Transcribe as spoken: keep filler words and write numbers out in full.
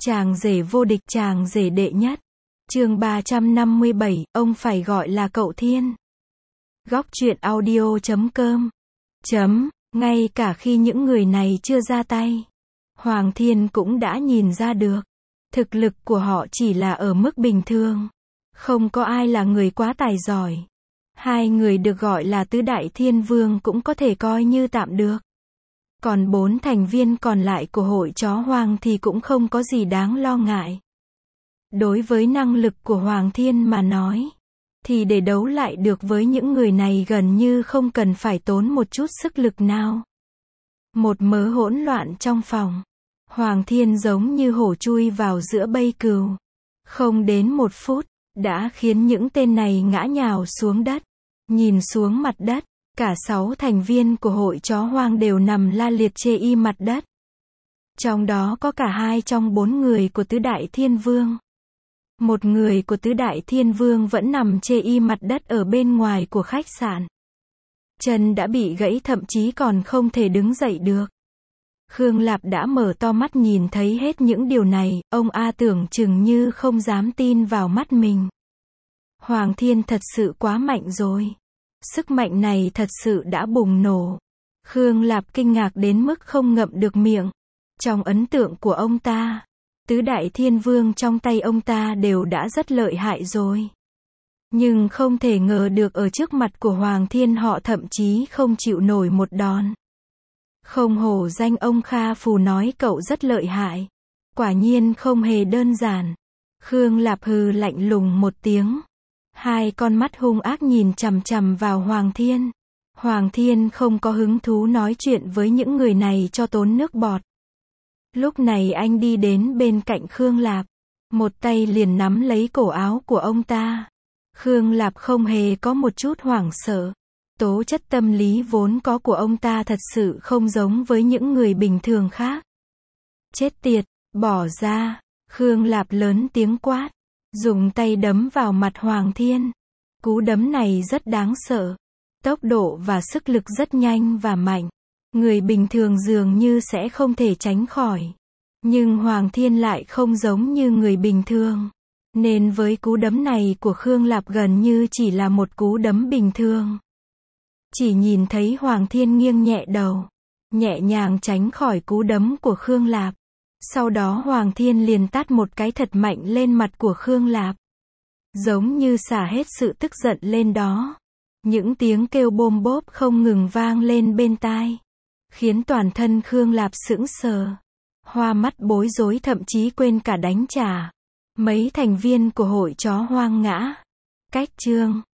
Chàng rể vô địch, chàng rể đệ nhất. Chương ba trăm năm mươi bảy, ông phải gọi là cậu Thiên. Góc truyện audio chấm com. Chấm, ngay cả khi những người này chưa ra tay, Hoàng Thiên cũng đã nhìn ra được. Thực lực của họ chỉ là ở mức bình thường. Không có ai là người quá tài giỏi. Hai người được gọi là tứ đại thiên vương cũng có thể coi như tạm được. Còn bốn thành viên còn lại của hội chó hoang thì cũng không có gì đáng lo ngại. Đối với năng lực của Hoàng Thiên mà nói, thì để đấu lại được với những người này gần như không cần phải tốn một chút sức lực nào. Một mớ hỗn loạn trong phòng. Hoàng Thiên giống như hổ chui vào giữa bầy cừu. Không đến một phút, đã khiến những tên này ngã nhào xuống đất. Nhìn xuống mặt đất, cả sáu thành viên của hội chó hoang đều nằm la liệt chê y mặt đất. Trong đó có cả hai trong bốn người của tứ đại thiên vương. Một người của tứ đại thiên vương vẫn nằm chê y mặt đất ở bên ngoài của khách sạn. Chân đã bị gãy, thậm chí còn không thể đứng dậy được. Khương Lạp đã mở to mắt nhìn thấy hết những điều này, ông A tưởng chừng như không dám tin vào mắt mình. Hoàng Thiên thật sự quá mạnh rồi. Sức mạnh này thật sự đã bùng nổ. Khương Lạp kinh ngạc đến mức không ngậm được miệng. Trong ấn tượng của ông ta, tứ đại thiên vương trong tay ông ta đều đã rất lợi hại rồi. Nhưng không thể ngờ được ở trước mặt của Hoàng Thiên họ thậm chí không chịu nổi một đòn. Không hổ danh ông Kha Phù nói cậu rất lợi hại. Quả nhiên không hề đơn giản. Khương Lạp hừ lạnh lùng một tiếng. Hai con mắt hung ác nhìn chằm chằm vào Hoàng Thiên. Hoàng Thiên không có hứng thú nói chuyện với những người này cho tốn nước bọt. Lúc này anh đi đến bên cạnh Khương Lạp. Một tay liền nắm lấy cổ áo của ông ta. Khương Lạp không hề có một chút hoảng sợ. Tố chất tâm lý vốn có của ông ta thật sự không giống với những người bình thường khác. Chết tiệt, bỏ ra. Khương Lạp lớn tiếng quát. Dùng tay đấm vào mặt Hoàng Thiên. Cú đấm này rất đáng sợ. Tốc độ và sức lực rất nhanh và mạnh. Người bình thường dường như sẽ không thể tránh khỏi. Nhưng Hoàng Thiên lại không giống như người bình thường. Nên với cú đấm này của Khương Lạp gần như chỉ là một cú đấm bình thường. Chỉ nhìn thấy Hoàng Thiên nghiêng nhẹ đầu, nhẹ nhàng tránh khỏi cú đấm của Khương Lạp. Sau đó Hoàng Thiên liền tát một cái thật mạnh lên mặt của Khương Lạp. Giống như xả hết sự tức giận lên đó. Những tiếng kêu bôm bốp không ngừng vang lên bên tai. Khiến toàn thân Khương Lạp sững sờ. Hoa mắt bối rối, thậm chí quên cả đánh trả. Mấy thành viên của hội chó hoang ngã. Cách chương